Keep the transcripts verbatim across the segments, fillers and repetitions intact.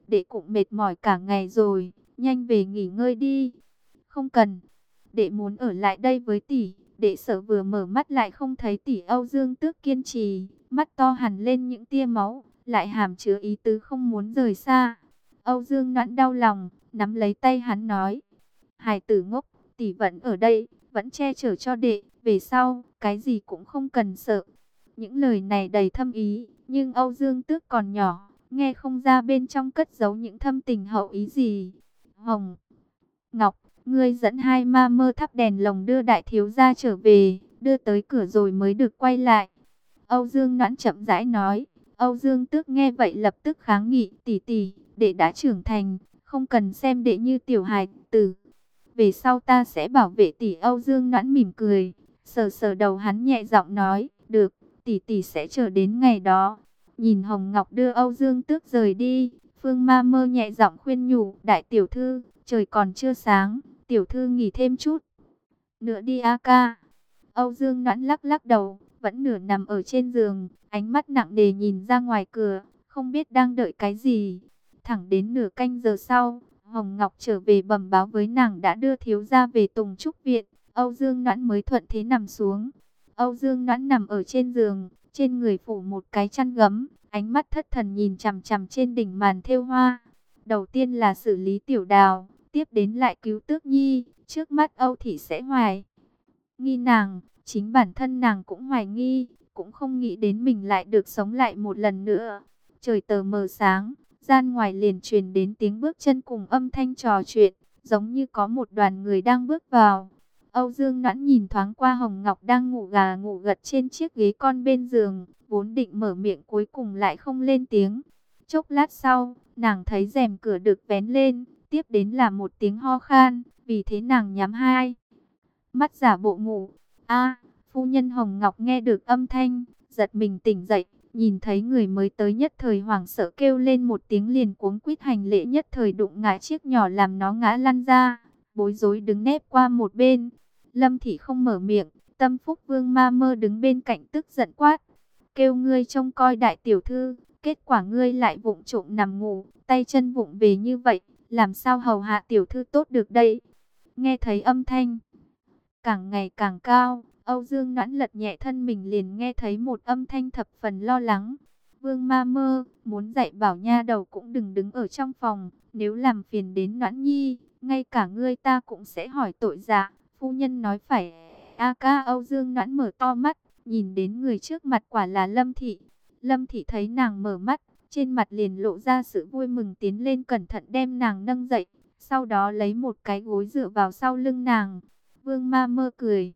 đệ cũng mệt mỏi cả ngày rồi, nhanh về nghỉ ngơi đi. Không cần, đệ muốn ở lại đây với tỷ. Đệ sợ vừa mở mắt lại không thấy tỷ. Âu Dương Tước kiên trì, mắt to hằn lên những tia máu, lại hàm chứa ý tứ không muốn rời xa. Âu Dương Noãn đau lòng, nắm lấy tay hắn nói: Hài tử ngốc, tỷ vẫn ở đây, vẫn che chở cho đệ, về sau, cái gì cũng không cần sợ. Những lời này đầy thâm ý, nhưng Âu Dương Tước còn nhỏ, nghe không ra bên trong cất giấu những thâm tình hậu ý gì. Hồng Ngọc, ngươi dẫn hai ma mơ thắp đèn lồng đưa đại thiếu gia trở về, đưa tới cửa rồi mới được quay lại. Âu Dương Noãn chậm rãi nói. Âu Dương Tước nghe vậy lập tức kháng nghị: tỷ tỷ, đệ đã trưởng thành, không cần xem đệ như tiểu hài tử. Về sau ta sẽ bảo vệ tỷ. Âu Dương Noãn mỉm cười, sờ sờ đầu hắn nhẹ giọng nói: được, tỷ tỷ sẽ chờ đến ngày đó. Nhìn Hồng Ngọc đưa Âu Dương Tước rời đi, Phương Ma Mơ nhẹ giọng khuyên nhủ: đại tiểu thư, trời còn chưa sáng, tiểu thư nghỉ thêm chút nữa đi a ca. Âu Dương Noãn lắc lắc đầu, vẫn nửa nằm ở trên giường, ánh mắt nặng nề nhìn ra ngoài cửa, không biết đang đợi cái gì. Thẳng đến nửa canh giờ sau, Hồng Ngọc trở về bẩm báo với nàng đã đưa thiếu gia về Tùng Trúc Viện. Âu Dương Noãn mới thuận thế nằm xuống. Âu Dương Noãn nằm ở trên giường, trên người phủ một cái chăn gấm, ánh mắt thất thần nhìn chằm chằm trên đỉnh màn thêu hoa. Đầu tiên là xử lý Tiểu Đào, tiếp đến lại cứu Tước Nhi. Trước mắt Âu Thị sẽ hoài nghi nàng, chính bản thân nàng cũng hoài nghi, cũng không nghĩ đến mình lại được sống lại một lần nữa. Trời tờ mờ sáng, gian ngoài liền truyền đến tiếng bước chân cùng âm thanh trò chuyện, giống như có một đoàn người đang bước vào. Âu Dương Noãn nhìn thoáng qua Hồng Ngọc đang ngủ gà ngủ gật trên chiếc ghế con bên giường, vốn định mở miệng cuối cùng lại không lên tiếng. Chốc lát sau, nàng thấy rèm cửa được vén lên, tiếp đến là một tiếng ho khan, vì thế nàng nhắm hai mắt giả bộ ngủ. A, phu nhân. Hồng Ngọc nghe được âm thanh, giật mình tỉnh dậy, nhìn thấy người mới tới nhất thời hoảng sợ kêu lên một tiếng liền cuống quýt hành lễ, nhất thời đụng ngã chiếc nhỏ làm nó ngã lăn ra, bối rối đứng nép qua một bên. Lâm Thị không mở miệng, Tâm Phúc Vương Ma Mơ đứng bên cạnh tức giận quát: kêu ngươi trông coi đại tiểu thư, kết quả ngươi lại vụng trộm nằm ngủ, tay chân vụng về như vậy, làm sao hầu hạ tiểu thư tốt được đây? Nghe thấy âm thanh càng ngày càng cao, Âu Dương Noãn lật nhẹ thân mình liền nghe thấy một âm thanh thập phần lo lắng: Vương Ma Mơ, muốn dạy bảo nha đầu cũng đừng đứng ở trong phòng, nếu làm phiền đến Noãn Nhi, ngay cả ngươi ta cũng sẽ hỏi tội dạ. Phu nhân nói phải a ca. Âu Dương Noãn mở to mắt, nhìn đến người trước mặt quả là Lâm Thị. Lâm Thị thấy nàng mở mắt, trên mặt liền lộ ra sự vui mừng, tiến lên cẩn thận đem nàng nâng dậy, sau đó lấy một cái gối dựa vào sau lưng nàng. Vương Ma Mơ cười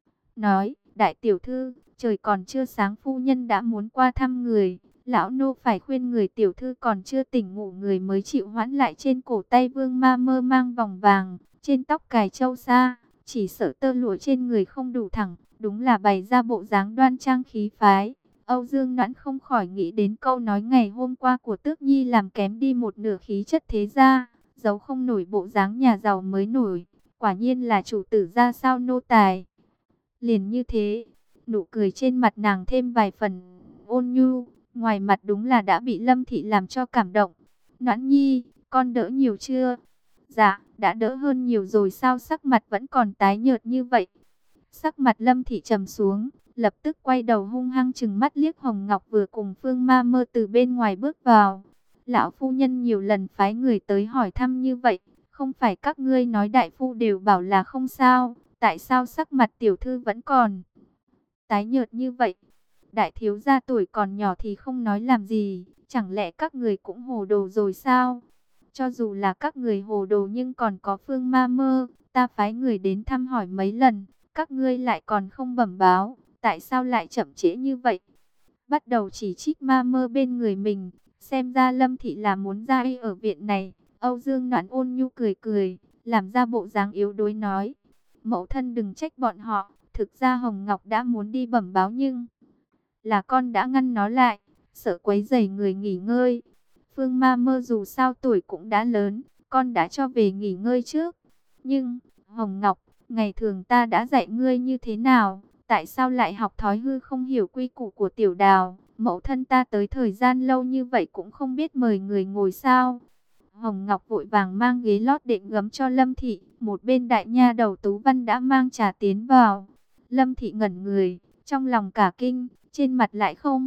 nói: đại tiểu thư, trời còn chưa sáng phu nhân đã muốn qua thăm người, lão nô phải khuyên người tiểu thư còn chưa tỉnh ngủ người mới chịu hoãn lại. Trên cổ tay Vương Ma Mơ mang vòng vàng, trên tóc cài châu sa, chỉ sợ tơ lụa trên người không đủ thẳng, đúng là bày ra bộ dáng đoan trang khí phái. Âu Dương Noãn không khỏi nghĩ đến câu nói ngày hôm qua của Tước Nhi, làm kém đi một nửa khí chất thế gia, giấu không nổi bộ dáng nhà giàu mới nổi. Quả nhiên là chủ tử ra sao nô tài. Liền như thế, nụ cười trên mặt nàng thêm vài phần ôn nhu, ngoài mặt đúng là đã bị Lâm Thị làm cho cảm động. Noãn Nhi, con đỡ nhiều chưa? Dạ, đã đỡ hơn nhiều rồi. Sao sắc mặt vẫn còn tái nhợt như vậy? Sắc mặt Lâm Thị trầm xuống, lập tức quay đầu hung hăng trừng mắt liếc Hồng Ngọc vừa cùng Phương Ma Mơ từ bên ngoài bước vào. Lão phu nhân nhiều lần phái người tới hỏi thăm như vậy, không phải các ngươi nói đại phu đều bảo là không sao, tại sao sắc mặt tiểu thư vẫn còn tái nhợt như vậy? Đại thiếu gia tuổi còn nhỏ thì không nói làm gì, chẳng lẽ các người cũng hồ đồ rồi sao? Cho dù là các người hồ đồ nhưng còn có Phương Ma Mơ, ta phái người đến thăm hỏi mấy lần, các ngươi lại còn không bẩm báo, tại sao lại chậm trễ như vậy? Bắt đầu chỉ trích Ma Mơ bên người mình, xem ra Lâm Thị là muốn ra y ở viện này. Âu Dương Noãn ôn nhu cười cười, làm ra bộ dáng yếu đuối nói: mẫu thân đừng trách bọn họ, thực ra Hồng Ngọc đã muốn đi bẩm báo nhưng là con đã ngăn nó lại, sợ quấy rầy người nghỉ ngơi. Phương Ma Mơ dù sao tuổi cũng đã lớn, con đã cho về nghỉ ngơi trước. Nhưng, Hồng Ngọc, ngày thường ta đã dạy ngươi như thế nào, tại sao lại học thói hư không hiểu quy củ của Tiểu Đào? Mẫu thân ta tới thời gian lâu như vậy cũng không biết mời người ngồi sao? Hồng Ngọc vội vàng mang ghế lót đệm gấm cho Lâm Thị. Một bên đại nha đầu Tú Văn đã mang trà tiến vào. Lâm Thị ngẩn người, trong lòng cả kinh, trên mặt lại không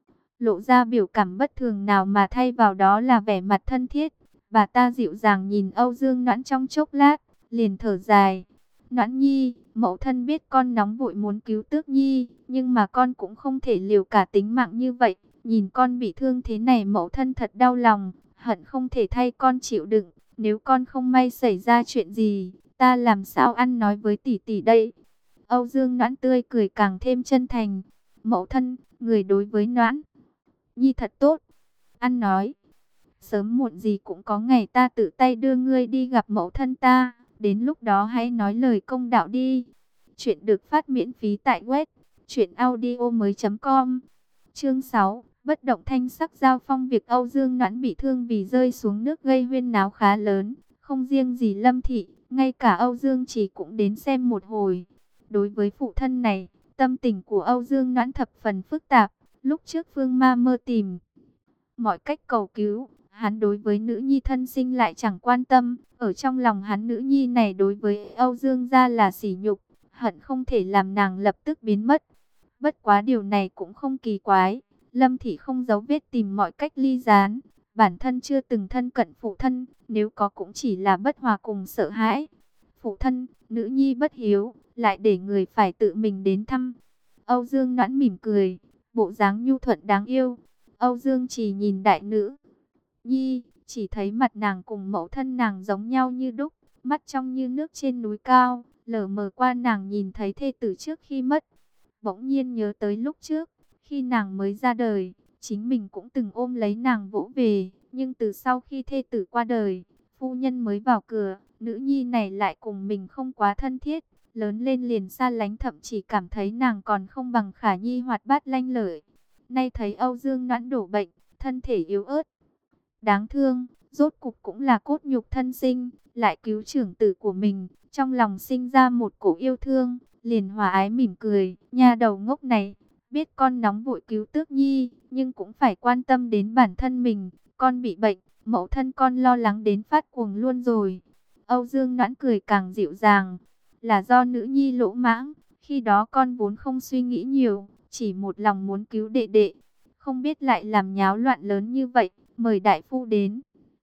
lộ ra biểu cảm bất thường nào mà thay vào đó là vẻ mặt thân thiết. Bà ta dịu dàng nhìn Âu Dương Noãn trong chốc lát, liền thở dài. Noãn nhi, mẫu thân biết con nóng vội muốn cứu Tước nhi, nhưng mà con cũng không thể liều cả tính mạng như vậy. Nhìn con bị thương thế này mẫu thân thật đau lòng, hận không thể thay con chịu đựng. Nếu con không may xảy ra chuyện gì, ta làm sao ăn nói với tỷ tỷ đây? Âu Dương Noãn tươi cười càng thêm chân thành. Mẫu thân, người đối với Noãn nhi thật tốt. Ăn nói, sớm muộn gì cũng có ngày ta tự tay đưa ngươi đi gặp mẫu thân ta. Đến lúc đó hãy nói lời công đạo đi. Chuyện được phát miễn phí tại web truyện audio mới chấm com. Chương sáu. Bất động thanh sắc giao phong. Việc Âu Dương Noãn bị thương vì rơi xuống nước gây huyên náo khá lớn. Không riêng gì Lâm Thị, ngay cả Âu Dương Trì cũng đến xem một hồi. Đối với phụ thân này, tâm tình của Âu Dương Noãn thập phần phức tạp. Lúc trước Phương Ma Mơ tìm mọi cách cầu cứu, hắn đối với nữ nhi thân sinh lại chẳng quan tâm. Ở trong lòng hắn, nữ nhi này đối với Âu Dương gia là sỉ nhục, hận không thể làm nàng lập tức biến mất. Bất quá điều này cũng không kỳ quái. Lâm Thị không giấu vết tìm mọi cách ly gián. Bản thân chưa từng thân cận phụ thân, nếu có cũng chỉ là bất hòa cùng sợ hãi. Phụ thân, nữ nhi bất hiếu, lại để người phải tự mình đến thăm. Âu Dương Noãn mỉm cười, bộ dáng nhu thuận đáng yêu. Âu Dương chỉ nhìn đại nữ nhi, chỉ thấy mặt nàng cùng mẫu thân nàng giống nhau như đúc, mắt trong như nước trên núi cao, lờ mờ qua nàng nhìn thấy thê tử trước khi mất. Bỗng nhiên nhớ tới lúc trước, khi nàng mới ra đời, chính mình cũng từng ôm lấy nàng vỗ về, nhưng từ sau khi thê tử qua đời, phu nhân mới vào cửa, nữ nhi này lại cùng mình không quá thân thiết, lớn lên liền xa lánh, thậm chỉ cảm thấy nàng còn không bằng Khả Nhi hoạt bát lanh lợi. Nay thấy Âu Dương Noãn đổ bệnh, thân thể yếu ớt, đáng thương, rốt cục cũng là cốt nhục thân sinh, lại cứu trưởng tử của mình, trong lòng sinh ra một cổ yêu thương, liền hòa ái mỉm cười, nha đầu ngốc này, biết con nóng vội cứu Tước nhi, nhưng cũng phải quan tâm đến bản thân mình, con bị bệnh, mẫu thân con lo lắng đến phát cuồng luôn rồi. Âu Dương Noãn cười càng dịu dàng, là do nữ nhi lỗ mãng, khi đó con vốn không suy nghĩ nhiều, chỉ một lòng muốn cứu đệ đệ, không biết lại làm nháo loạn lớn như vậy, mời đại phu đến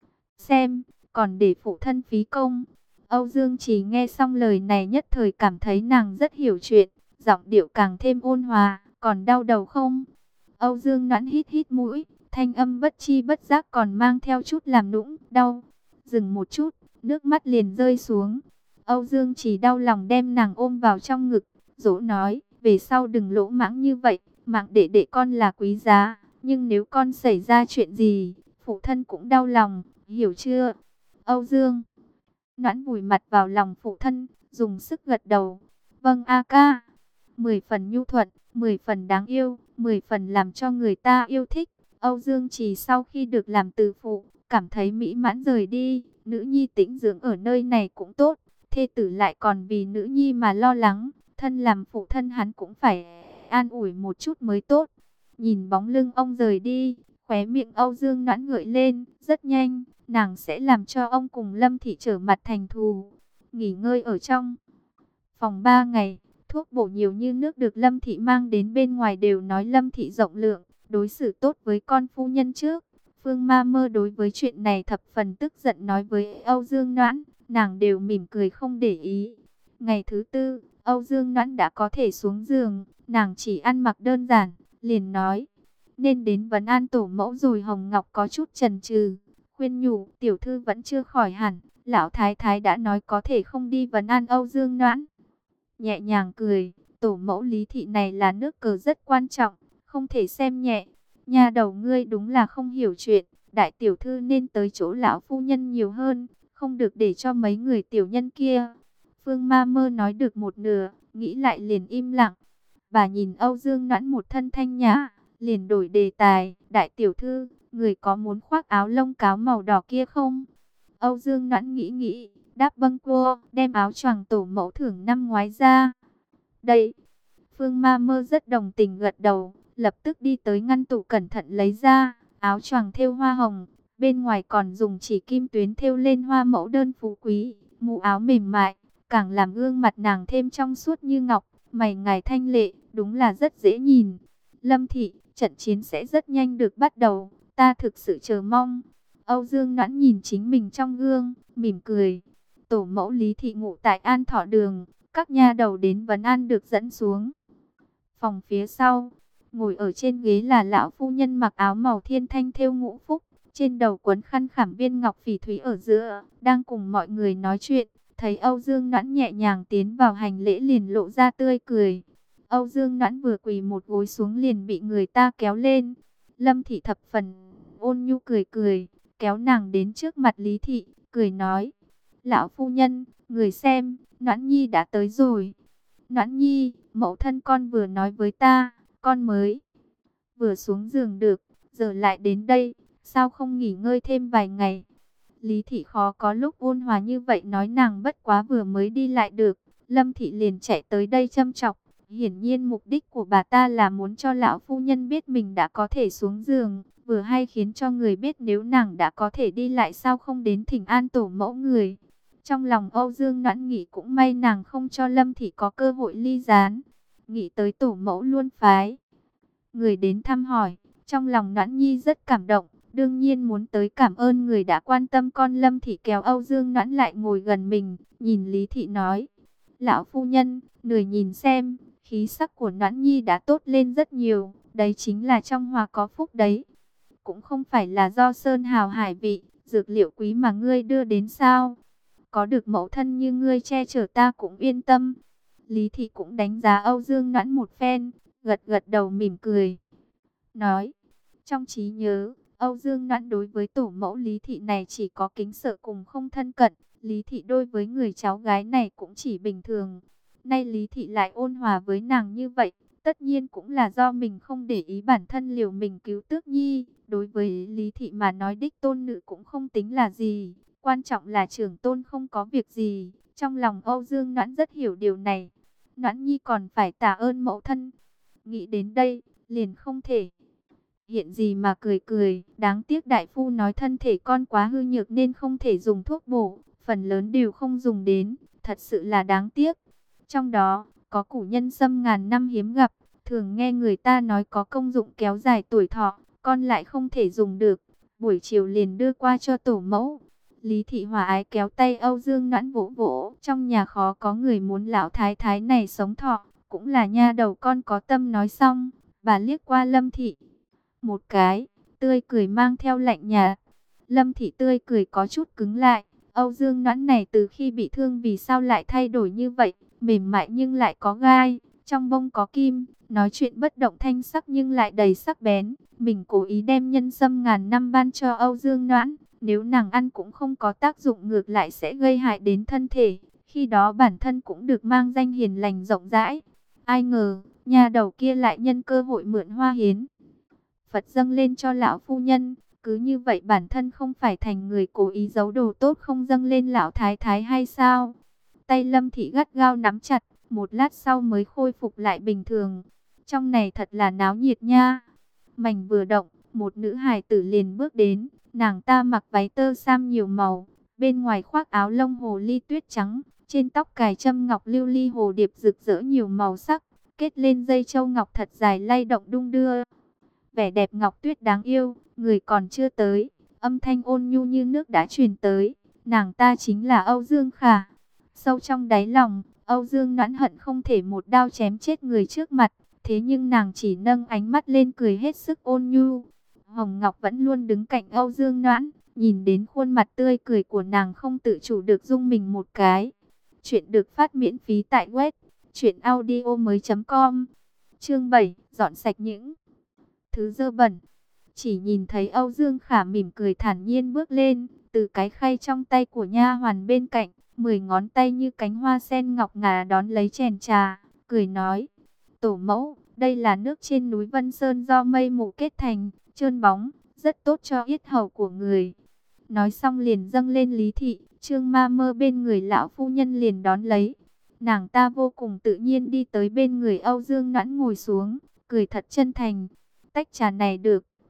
xem, còn để phụ thân phí công. Âu Dương Chỉ nghe xong lời này nhất thời cảm thấy nàng rất hiểu chuyện, giọng điệu càng thêm ôn hòa, còn đau đầu không? Âu Dương Noãn hít hít mũi, thanh âm bất chi bất giác còn mang theo chút làm nũng, đau. Dừng một chút, nước mắt liền rơi xuống. Âu Dương Chỉ đau lòng đem nàng ôm vào trong ngực, dỗ nói, về sau đừng lỗ mãng như vậy, mạng đệ đệ con là quý giá, nhưng nếu con xảy ra chuyện gì, phụ thân cũng đau lòng, hiểu chưa? Âu Dương Noãn vùi mặt vào lòng phụ thân, dùng sức gật đầu. Vâng a ca. Mười phần nhu thuận, mười phần đáng yêu, mười phần làm cho người ta yêu thích. Âu Dương Chỉ sau khi được làm từ phụ, cảm thấy mỹ mãn rời đi. Nữ nhi tĩnh dưỡng ở nơi này cũng tốt, thê tử lại còn vì nữ nhi mà lo lắng. Thân làm phụ thân hắn cũng phải an ủi một chút mới tốt. Nhìn bóng lưng ông rời đi, khóe miệng Âu Dương Noãn ngợi lên, rất nhanh, nàng sẽ làm cho ông cùng Lâm Thị trở mặt thành thù. Nghỉ ngơi ở trong phòng ba ngày, thuốc bổ nhiều như nước được Lâm Thị mang đến bên ngoài đều nói Lâm Thị rộng lượng, đối xử tốt với con phu nhân trước. Phương Ma Mơ đối với chuyện này thập phần tức giận, nói với Âu Dương Noãn, nàng đều mỉm cười không để ý. Ngày thứ tư, Âu Dương Noãn đã có thể xuống giường, nàng chỉ ăn mặc đơn giản, liền nói, nên đến vấn an tổ mẫu rồi. Hồng Ngọc có chút chần chừ, khuyên nhủ, tiểu thư vẫn chưa khỏi hẳn, lão thái thái đã nói có thể không đi vấn an Âu Dương Noãn. Nhẹ nhàng cười, tổ mẫu Lý Thị này là nước cờ rất quan trọng, không thể xem nhẹ. Nhà đầu ngươi đúng là không hiểu chuyện, đại tiểu thư nên tới chỗ lão phu nhân nhiều hơn, không được để cho mấy người tiểu nhân kia. Phương Ma Mơ nói được một nửa, nghĩ lại liền im lặng. Bà nhìn Âu Dương Noãn một thân thanh nhã, liền đổi đề tài, đại tiểu thư, người có muốn khoác áo lông cáo màu đỏ kia không? Âu Dương Noãn nghĩ nghĩ, đáp vâng cô, đem áo choàng tổ mẫu thưởng năm ngoái ra. Đây, Phương Ma Mơ rất đồng tình gật đầu, lập tức đi tới ngăn tủ cẩn thận lấy ra, áo choàng thêu hoa hồng, Bên ngoài còn dùng chỉ kim tuyến thêu lên hoa mẫu đơn phú quý, mũ áo mềm mại, càng làm gương mặt nàng thêm trong suốt như ngọc, mày ngài thanh lệ, đúng là rất dễ nhìn. Lâm thị, trận chiến sẽ rất nhanh được bắt đầu, ta thực sự chờ mong. Âu Dương Noãn nhìn chính mình trong gương, mỉm cười. Tổ mẫu Lý thị ngụ tại An Thọ Đường, các nha đầu đến vấn an được dẫn xuống phòng phía sau. Ngồi ở trên ghế là lão phu nhân mặc áo màu thiên thanh thêu ngũ phúc, trên đầu quấn khăn khảm viên ngọc phỉ thúy ở giữa, đang cùng mọi người nói chuyện. Thấy Âu Dương Noãn nhẹ nhàng tiến vào hành lễ liền lộ ra tươi cười. Âu Dương Noãn vừa quỳ một gối xuống liền bị người ta kéo lên. Lâm thị thập phần ôn nhu cười cười, kéo nàng đến trước mặt Lý thị, cười nói: lão phu nhân, người xem, Noãn Nhi đã tới rồi. Noãn Nhi, mẫu thân con vừa nói với ta, con mới vừa xuống giường được, giờ lại đến đây, sao không nghỉ ngơi thêm vài ngày? Lý thị khó có lúc ôn hòa như vậy, nói nàng bất quá vừa mới đi lại được. Lâm thị liền chạy tới đây châm chọc. Hiển nhiên mục đích của bà ta là muốn cho lão phu nhân biết mình đã có thể xuống giường, vừa hay khiến cho người biết nếu nàng đã có thể đi lại sao không đến thỉnh an tổ mẫu người. Trong lòng Âu Dương Noãn nghĩ cũng may nàng không cho Lâm thị có cơ hội ly gián. Nghĩ tới tổ mẫu luôn phái người đến thăm hỏi, trong lòng Noãn Nhi rất cảm động, đương nhiên muốn tới cảm ơn người đã quan tâm con. Lâm thị kéo Âu Dương Noãn lại ngồi gần mình, nhìn Lý thị nói: lão phu nhân, người nhìn xem, khí sắc của Noãn Nhi đã tốt lên rất nhiều, đấy chính là trong hòa có phúc đấy. Cũng không phải là do sơn hào hải vị, dược liệu quý mà ngươi đưa đến sao? Có được mẫu thân như ngươi che chở ta cũng yên tâm. Lý thị cũng đánh giá Âu Dương Noãn một phen, gật gật đầu mỉm cười, nói: trong trí nhớ, Âu Dương Noãn đối với tổ mẫu Lý thị này chỉ có kính sợ cùng không thân cận. Lý thị đối với người cháu gái này cũng chỉ bình thường. Nay Lý thị lại ôn hòa với nàng như vậy, tất nhiên cũng là do mình không để ý bản thân liều mình cứu Tước Nhi. Đối với Lý thị mà nói, đích tôn nữ cũng không tính là gì, quan trọng là trưởng tôn không có việc gì. Trong lòng Âu Dương Noãn rất hiểu điều này. Noãn Nhi còn phải tạ ơn mẫu thân. Nghĩ đến đây, liền không thể hiện gì mà cười cười. Đáng tiếc đại phu nói thân thể con quá hư nhược nên không thể dùng thuốc bổ, phần lớn đều không dùng đến, thật sự là đáng tiếc. Trong đó, có củ nhân sâm ngàn năm hiếm gặp, thường nghe người ta nói có công dụng kéo dài tuổi thọ, con lại không thể dùng được, buổi chiều liền đưa qua cho tổ mẫu. Lý thị hòa ái kéo tay Âu Dương Noãn vỗ vỗ, trong nhà khó có người muốn lão thái thái này sống thọ, cũng là nha đầu con có tâm. Nói xong, bà liếc qua Lâm thị một cái, tươi cười mang theo lạnh nhạt. Lâm thị tươi cười có chút cứng lại. Âu Dương Noãn này từ khi bị thương vì sao lại thay đổi như vậy, mềm mại nhưng lại có gai, trong bông có kim, nói chuyện bất động thanh sắc nhưng lại đầy sắc bén. Mình cố ý đem nhân sâm ngàn năm ban cho Âu Dương Noãn, nếu nàng ăn cũng không có tác dụng, ngược lại sẽ gây hại đến thân thể. Khi đó bản thân cũng được mang danh hiền lành rộng rãi. Ai ngờ, nhà đầu kia lại nhân cơ hội mượn hoa hiến Phật dâng lên cho lão phu nhân. Cứ như vậy bản thân không phải thành người cố ý giấu đồ tốt không dâng lên lão thái thái hay sao? Tay Lâm thị gắt gao nắm chặt, một lát sau mới khôi phục lại bình thường. Trong này thật là náo nhiệt nha. Mảnh vừa động, một nữ hài tử liền bước đến. Nàng ta mặc váy tơ sam nhiều màu, bên ngoài khoác áo lông hồ ly tuyết trắng, trên tóc cài châm ngọc lưu ly hồ điệp rực rỡ nhiều màu sắc, kết lên dây châu ngọc thật dài lay động đung đưa. Vẻ đẹp ngọc tuyết đáng yêu, người còn chưa tới, âm thanh ôn nhu như nước đã truyền tới. Nàng ta chính là Âu Dương Khả. Sâu trong đáy lòng, Âu Dương Noãn hận không thể một đao chém chết người trước mặt. Thế nhưng nàng chỉ nâng ánh mắt lên cười hết sức ôn nhu. Hồng Ngọc vẫn luôn đứng cạnh Âu Dương Noãn, nhìn đến khuôn mặt tươi cười của nàng không tự chủ được rung mình một cái. Chuyện được phát miễn phí tại web truyện audio mới chấm com. Chương bảy, dọn sạch những thứ dơ bẩn. Chỉ nhìn thấy Âu Dương Khả mỉm cười thản nhiên bước lên, từ cái khay trong tay của nha hoàn bên cạnh, mười ngón tay như cánh hoa sen ngọc ngà đón lấy chén trà, cười nói: tổ mẫu, đây là nước trên núi Vân Sơn do mây mù kết thành, trơn bóng, rất tốt cho yết hầu của người. Nói xong liền dâng lên Lý thị. Trương Ma Mơ bên người lão phu nhân liền đón lấy. Nàng ta vô cùng tự nhiên đi tới bên người Âu Dương Noãn ngồi xuống, cười thật chân thành: tách trà này được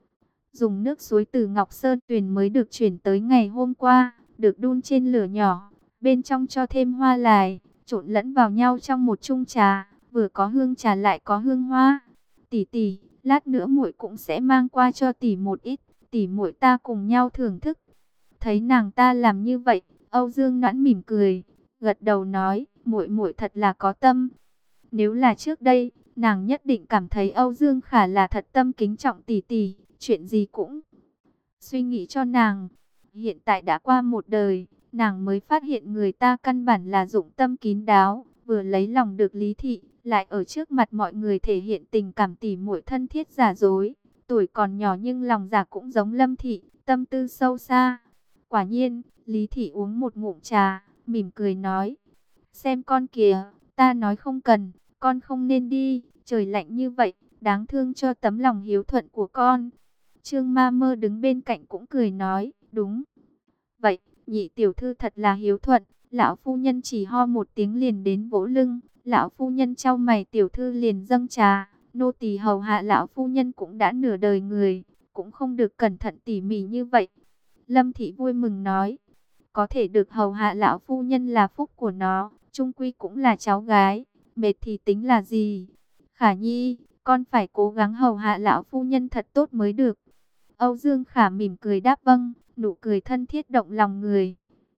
Dùng nước suối từ Ngọc Sơn Tuyền mới được chuyển tới ngày hôm qua, được đun trên lửa nhỏ, bên trong cho thêm hoa lài, trộn lẫn vào nhau trong một chung trà, vừa có hương trà lại có hương hoa. Tỷ tỷ, lát nữa muội cũng sẽ mang qua cho tỷ một ít, tỷ muội ta cùng nhau thưởng thức. Thấy nàng ta làm như vậy, Âu Dương Noãn mỉm cười, gật đầu nói, muội muội thật là có tâm. Nếu là trước đây, nàng nhất định cảm thấy Âu Dương Khả là thật tâm kính trọng tỷ tỷ, chuyện gì cũng suy nghĩ cho nàng. Hiện tại đã qua một đời, nàng mới phát hiện người ta căn bản là dụng tâm kín đáo, vừa lấy lòng được Lý Thị, lại ở trước mặt mọi người thể hiện tình cảm tỉ muội thân thiết giả dối. Tuổi còn nhỏ nhưng lòng dạ cũng giống Lâm Thị, tâm tư sâu xa. Quả nhiên, Lý Thị uống một ngụm trà, mỉm cười nói, xem con kìa, ta nói không cần, con không nên đi, trời lạnh như vậy, đáng thương cho tấm lòng hiếu thuận của con. Trương Ma Mơ đứng bên cạnh cũng cười nói, đúng vậy, nhị tiểu thư thật là hiếu thuận. Lão phu nhân chỉ ho một tiếng liền đến vỗ lưng, lão phu nhân chau mày, tiểu thư liền dâng trà. Nô tỳ hầu hạ lão phu nhân cũng đã nửa đời người, cũng không được cẩn thận tỉ mỉ như vậy. Lâm Thị vui mừng nói, có thể được hầu hạ lão phu nhân là phúc của nó, chung quy cũng là cháu gái, mệt thì tính là gì. Khả Nhi, con phải cố gắng hầu hạ lão phu nhân thật tốt mới được. Âu Dương Khả mỉm cười đáp vâng, nụ cười thân thiết động lòng người.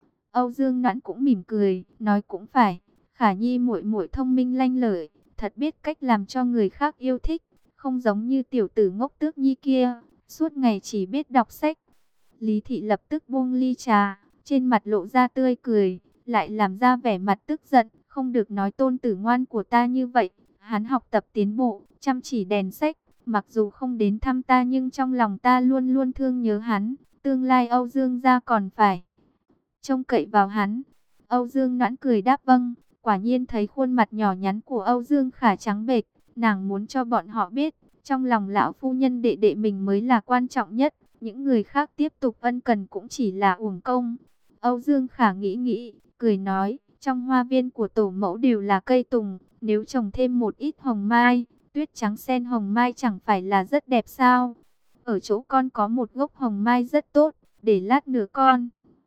Âu Dương Noãn cũng mỉm cười, nói cũng phải, Khả Nhi muội muội thông minh lanh lợi, thật biết cách làm cho người khác yêu thích, không giống như tiểu tử ngốc Tước Nhi kia, suốt ngày chỉ biết đọc sách. Lý Thị lập tức buông ly trà, trên mặt lộ ra tươi cười, lại làm ra vẻ mặt tức giận, không được nói tôn tử ngoan của ta như vậy, hắn học tập tiến bộ, chăm chỉ đèn sách, mặc dù không đến thăm ta nhưng trong lòng ta luôn luôn thương nhớ hắn, tương lai Âu Dương gia còn phải trông cậy vào hắn. Âu Dương Noãn cười đáp vâng, quả nhiên thấy khuôn mặt nhỏ nhắn của Âu Dương Khả trắng bệch, nàng muốn cho bọn họ biết, trong lòng lão phu nhân đệ đệ mình mới là quan trọng nhất, những người khác tiếp tục ân cần cũng chỉ là uổng công. Âu Dương Khả nghĩ nghĩ, cười nói, trong hoa viên của tổ mẫu đều là cây tùng, nếu trồng thêm một ít hồng mai, tuyết trắng sen hồng mai chẳng phải là rất đẹp sao? Ở chỗ con có một gốc hồng mai rất tốt, để lát nữa con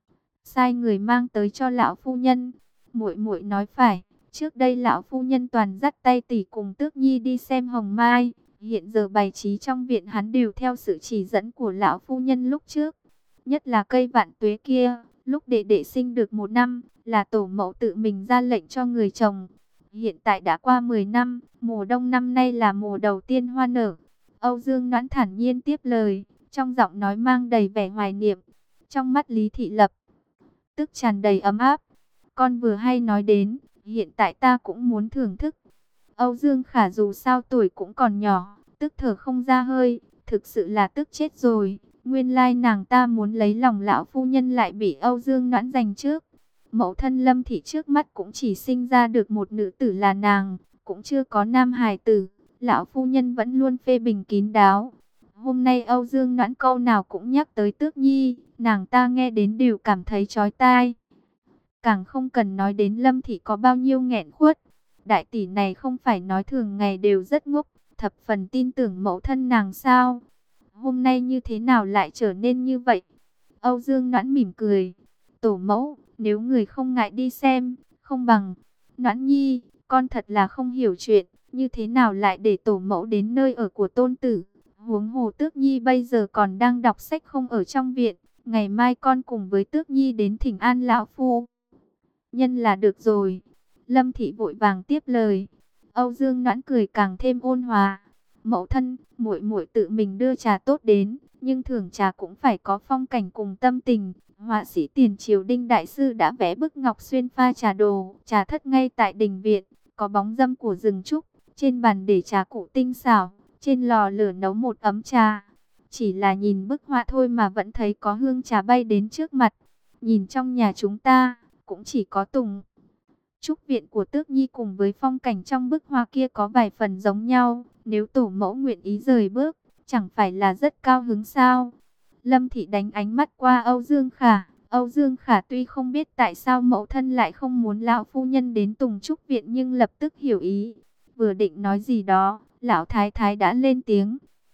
sai người mang tới cho lão phu nhân. Muội muội nói phải, trước đây lão phu nhân toàn dắt tay tỷ cùng Tước Nhi đi xem hồng mai, hiện giờ bày trí trong viện hắn đều theo sự chỉ dẫn của lão phu nhân lúc trước. Nhất là cây vạn tuế kia, lúc đệ đệ sinh được một năm, là tổ mẫu tự mình ra lệnh cho người trồng. Hiện tại đã qua mười năm, mùa đông năm nay là mùa đầu tiên hoa nở. Âu Dương Noãn thản nhiên tiếp lời, trong giọng nói mang đầy vẻ hoài niệm. Trong mắt Lý Thị lập tức tràn đầy ấm áp. Con vừa hay nói đến, hiện tại ta cũng muốn thưởng thức. Âu Dương Khả dù sao tuổi cũng còn nhỏ, tức thở không ra hơi, thực sự là tức chết rồi. Nguyên lai nàng ta muốn lấy lòng lão phu nhân lại bị Âu Dương Noãn giành trước. Mẫu thân Lâm Thị trước mắt cũng chỉ sinh ra được một nữ tử là nàng, cũng chưa có nam hài tử. Lão phu nhân vẫn luôn phê bình kín đáo. Hôm nay Âu Dương Noãn câu nào cũng nhắc tới Tước Nhi, nàng ta nghe đến đều cảm thấy chói tai. Càng không cần nói đến Lâm Thị có bao nhiêu nghẹn khuất. Đại tỷ này không phải nói thường ngày đều rất ngốc, thập phần tin tưởng mẫu thân nàng sao? Hôm nay như thế nào lại trở nên như vậy? Âu Dương Noãn mỉm cười. Tổ mẫu, nếu người không ngại đi xem, không bằng. Noãn Nhi, con thật là không hiểu chuyện, như thế nào lại để tổ mẫu đến nơi ở của tôn tử? Huống hồ Tước Nhi bây giờ còn đang đọc sách không ở trong viện, ngày mai con cùng với Tước Nhi đến thỉnh an lão phu nhân là được rồi. Lâm Thị vội vàng tiếp lời. Âu Dương Noãn cười càng thêm ôn hòa. Mẫu thân, muội muội tự mình đưa trà tốt đến, nhưng thưởng trà cũng phải có phong cảnh cùng tâm tình. Họa sĩ tiền triều Đinh Đại Sư đã vẽ bức ngọc xuyên pha trà đồ, trà thất ngay tại đình viện, có bóng râm của rừng trúc, trên bàn để trà cụ tinh xảo, trên lò lửa nấu một ấm trà. Chỉ là nhìn bức họa thôi mà vẫn thấy có hương trà bay đến trước mặt. Nhìn trong nhà chúng ta, cũng chỉ có tùng trúc viện của Tước Nhi cùng với phong cảnh trong bức hoa kia có vài phần giống nhau. Nếu tổ mẫu nguyện ý rời bước, chẳng phải là rất cao hứng sao? Lâm Thị đánh ánh mắt qua Âu Dương Khả. Âu Dương Khả tuy không biết tại sao mẫu thân lại không muốn lão phu nhân đến Tùng Trúc viện, nhưng lập tức hiểu ý. Vừa định nói gì đó, lão thái thái đã lên tiếng.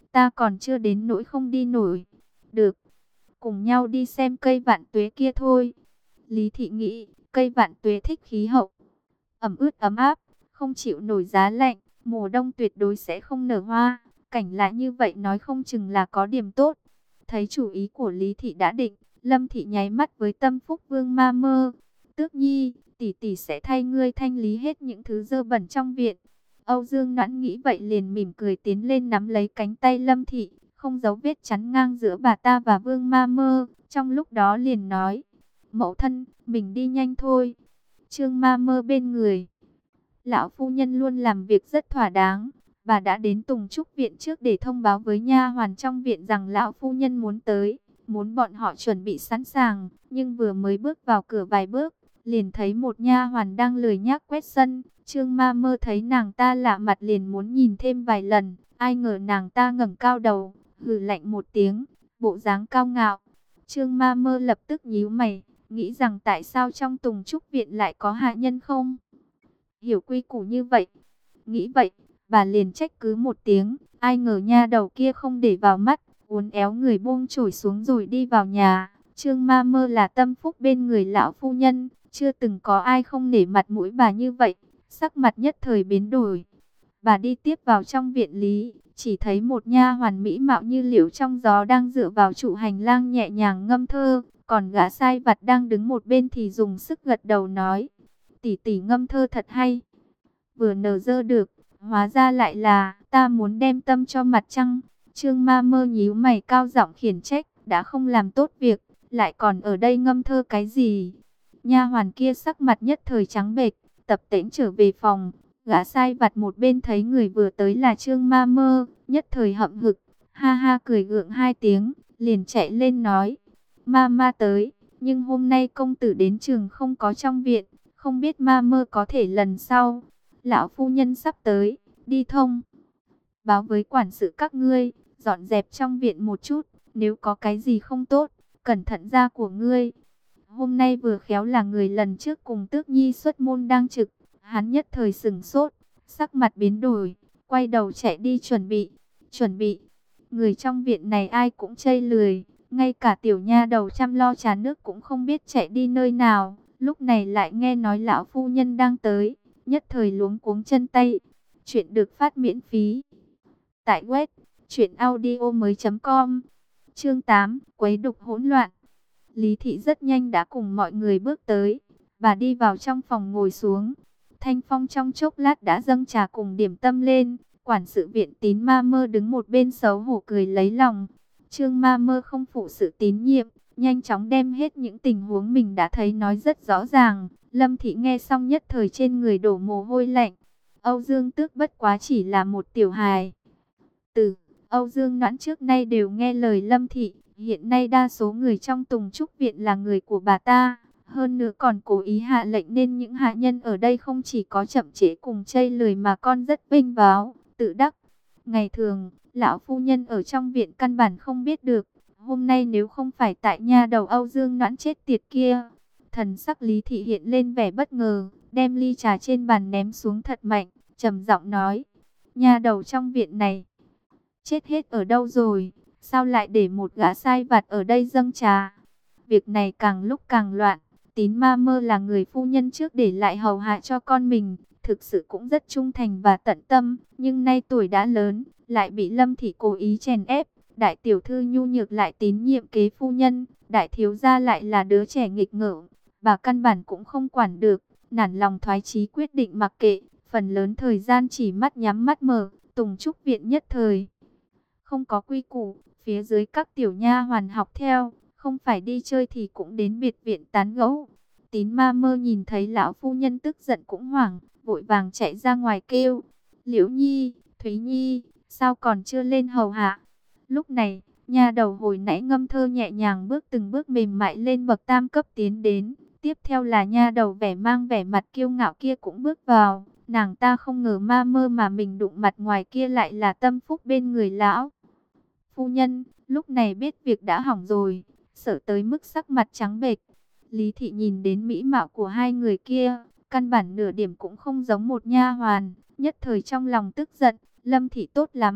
ta còn chưa đến nỗi không đi nổi. Được, cùng nhau đi xem cây vạn tuế kia thôi. Lý Thị nghĩ, cây vạn tuế thích khí hậu ẩm ướt ấm áp, không chịu nổi giá lạnh, mùa đông tuyệt đối sẽ không nở hoa. Cảnh lại như vậy nói không chừng là có điểm tốt. Thấy chủ ý của Lý Thị đã định, Lâm Thị nháy mắt với Tâm Phúc Vương Ma Mơ. Tước Nhi, tỷ tỷ sẽ thay ngươi thanh lý hết những thứ dơ bẩn trong viện. Âu Dương Noãn nghĩ vậy liền mỉm cười tiến lên nắm lấy cánh tay Lâm Thị, không giấu vết chắn ngang giữa bà ta và Vương Ma Mơ. Trong lúc đó liền nói, mẫu thân, mình đi nhanh thôi. Trương Ma Mơ bên người. Lão phu nhân luôn làm việc rất thỏa đáng. Bà đã đến Tùng Trúc viện trước để thông báo với nha hoàn trong viện rằng lão phu nhân muốn tới, muốn bọn họ chuẩn bị sẵn sàng. Nhưng vừa mới bước vào cửa vài bước, liền thấy một nha hoàn đang lười nhác quét sân. Trương Ma Mơ thấy nàng ta lạ mặt liền muốn nhìn thêm vài lần. Ai ngờ nàng ta ngẩng cao đầu, hừ lạnh một tiếng, bộ dáng cao ngạo. Trương Ma Mơ lập tức nhíu mày, nghĩ rằng tại sao trong Tùng Trúc viện lại có hạ nhân không hiểu quy củ như vậy. Nghĩ vậy, bà liền trách cứ một tiếng, ai ngờ nha đầu kia không để vào mắt, uốn éo người buông chổi xuống rồi đi vào nhà. Trương Ma Mơ là tâm phúc bên người lão phu nhân, chưa từng có ai không nể mặt mũi bà như vậy, sắc mặt nhất thời biến đổi. Bà đi tiếp vào trong viện Lý, chỉ thấy một nha hoàn mỹ mạo như liễu trong gió đang dựa vào trụ hành lang nhẹ nhàng ngâm thơ, còn gã sai vặt đang đứng một bên thì dùng sức gật đầu nói, tỷ tỷ ngâm thơ thật hay. Vừa nở dơ được, hóa ra lại là ta muốn đem tâm cho mặt trăng. Trương Ma Mơ nhíu mày cao giọng khiển trách, đã không làm tốt việc, lại còn ở đây ngâm thơ cái gì? Nha hoàn kia sắc mặt nhất thời trắng bệch, tập tễnh trở về phòng. Gã sai vặt một bên thấy người vừa tới là Trương Ma Mơ, nhất thời hậm hực, ha ha cười gượng hai tiếng, liền chạy lên nói, Ma Ma tới, nhưng hôm nay công tử đến trường không có trong viện, không biết Ma Mơ có thể lần sau. Lão phu nhân sắp tới, đi thông báo với quản sự các ngươi, dọn dẹp trong viện một chút, nếu có cái gì không tốt, cẩn thận da của ngươi. Hôm nay vừa khéo là người lần trước cùng Tước Nhi xuất môn đang trực, hắn nhất thời sửng sốt, sắc mặt biến đổi, quay đầu chạy đi chuẩn bị, chuẩn bị. Người trong viện này ai cũng chây lười, ngay cả tiểu nha đầu chăm lo trà nước cũng không biết chạy đi nơi nào, lúc này lại nghe nói lão phu nhân đang tới, nhất thời luống cuống chân tay. Chuyện được phát miễn phí tại web truyện audio mới chấm com. Chương tám, quấy đục hỗn loạn. Lý Thị rất nhanh đã cùng mọi người bước tới, bà đi vào trong phòng ngồi xuống. Thanh phong trong chốc lát đã dâng trà cùng điểm tâm lên. Quản sự viện Tín Ma Mơ đứng một bên xấu hổ cười lấy lòng. Trương Ma Mơ không phụ sự tín nhiệm, nhanh chóng đem hết những tình huống mình đã thấy nói rất rõ ràng. Lâm Thị nghe xong nhất thời trên người đổ mồ hôi lạnh. Âu Dương Tước bất quá chỉ là một tiểu hài tử. Âu Dương Noãn trước nay đều nghe lời Lâm Thị. Hiện nay đa số người trong Tùng Trúc viện là người của bà ta. Hơn nữa còn cố ý hạ lệnh nên những hạ nhân ở đây không chỉ có chậm trễ cùng chây lười mà con rất vinh váo, tự đắc. Ngày thường, lão phu nhân ở trong viện căn bản không biết được. Hôm nay nếu không phải tại nha đầu Âu Dương Noãn chết tiệt kia. Thần sắc Lý Thị hiện lên vẻ bất ngờ, đem ly trà trên bàn ném xuống thật mạnh, trầm giọng nói, nha đầu trong viện này chết hết ở đâu rồi, sao lại để một gã sai vặt ở đây dâng trà? Việc này càng lúc càng loạn. Tín Ma Mơ là người phu nhân trước để lại hầu hạ cho con mình, thực sự cũng rất trung thành và tận tâm, nhưng nay tuổi đã lớn, lại bị Lâm Thị cố ý chèn ép. Đại tiểu thư nhu nhược lại tín nhiệm kế phu nhân, đại thiếu gia lại là đứa trẻ nghịch ngợm, bà căn bản cũng không quản được, nản lòng thoái chí quyết định mặc kệ, phần lớn thời gian chỉ mắt nhắm mắt mở. Tùng Trúc viện nhất thời không có quy củ, phía dưới các tiểu nha hoàn học theo, không phải đi chơi thì cũng đến biệt viện tán gẫu. Tín Ma Mơ nhìn thấy lão phu nhân tức giận cũng hoảng, vội vàng chạy ra ngoài kêu, Liễu Nhi, Thúy Nhi, sao còn chưa lên hầu hạ? Lúc này, nha đầu hồi nãy ngâm thơ nhẹ nhàng bước từng bước mềm mại lên bậc tam cấp tiến đến. Tiếp theo là nha đầu vẻ mang vẻ mặt kiêu ngạo kia cũng bước vào. Nàng ta không ngờ Ma Mơ mà mình đụng mặt ngoài kia lại là tâm phúc bên người lão phu nhân. Lúc này biết việc đã hỏng rồi, sợ tới mức sắc mặt trắng bệch. Lý Thị nhìn đến mỹ mạo của hai người kia, căn bản nửa điểm cũng không giống một nha hoàn, nhất thời trong lòng tức giận. Lâm Thị tốt lắm,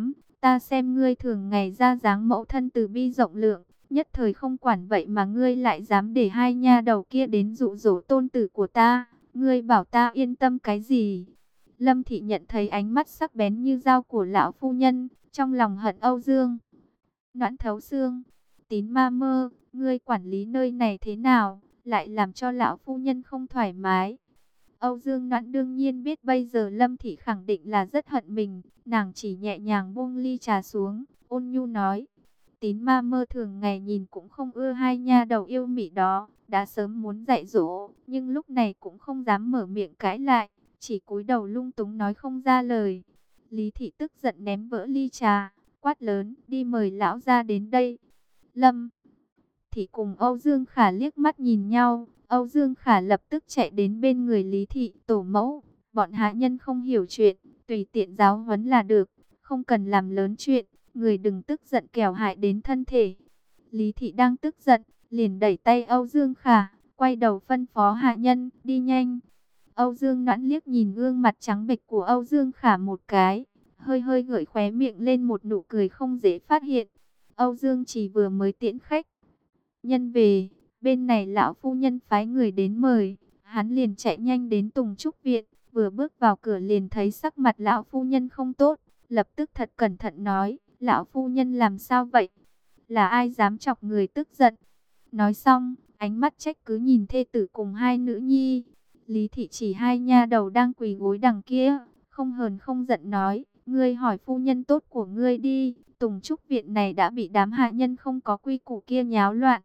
Ta xem ngươi thường ngày ra dáng mẫu thân từ bi rộng lượng, nhất thời không quản vậy mà ngươi lại dám để hai nha đầu kia đến dụ dỗ tôn tử của ta. Ngươi bảo ta yên tâm cái gì? Lâm Thị nhận thấy ánh mắt sắc bén như dao của lão phu nhân, trong lòng hận Âu Dương Noãn thấu xương. Tín ma mơ, ngươi quản lý nơi này thế nào, lại làm cho lão phu nhân không thoải mái. Âu Dương Noãn đương nhiên biết bây giờ Lâm Thị khẳng định là rất hận mình, nàng chỉ nhẹ nhàng buông ly trà xuống, ôn nhu nói. Tín ma mơ thường ngày nhìn cũng không ưa hai nha đầu yêu mị đó, đã sớm muốn dạy dỗ, nhưng lúc này cũng không dám mở miệng cãi lại, chỉ cúi đầu lung túng nói không ra lời. Lý Thị tức giận ném vỡ ly trà, quát lớn, đi mời lão ra đến đây. Lâm Thị cùng Âu Dương Khả liếc mắt nhìn nhau, Âu Dương Khả lập tức chạy đến bên người Lý Thị, tổ mẫu, bọn hạ nhân không hiểu chuyện, tùy tiện giáo huấn là được, không cần làm lớn chuyện, người đừng tức giận kẻo hại đến thân thể. Lý Thị đang tức giận, liền đẩy tay Âu Dương Khả, quay đầu phân phó hạ nhân, đi nhanh. Âu Dương Noãn liếc nhìn gương mặt trắng bệch của Âu Dương Khả một cái, hơi hơi gợi khóe miệng lên một nụ cười không dễ phát hiện. Âu Dương chỉ vừa mới tiễn khách nhân về, bên này lão phu nhân phái người đến mời, hắn liền chạy nhanh đến Tùng Trúc viện, vừa bước vào cửa liền thấy sắc mặt lão phu nhân không tốt, lập tức thật cẩn thận nói, lão phu nhân làm sao vậy? Là ai dám chọc người tức giận? Nói xong, ánh mắt trách cứ nhìn thê tử cùng hai nữ nhi. Lý Thị chỉ hai nha đầu đang quỳ gối đằng kia, không hờn không giận nói, ngươi hỏi phu nhân tốt của ngươi đi, Tùng Trúc viện này đã bị đám hạ nhân không có quy củ kia nháo loạn.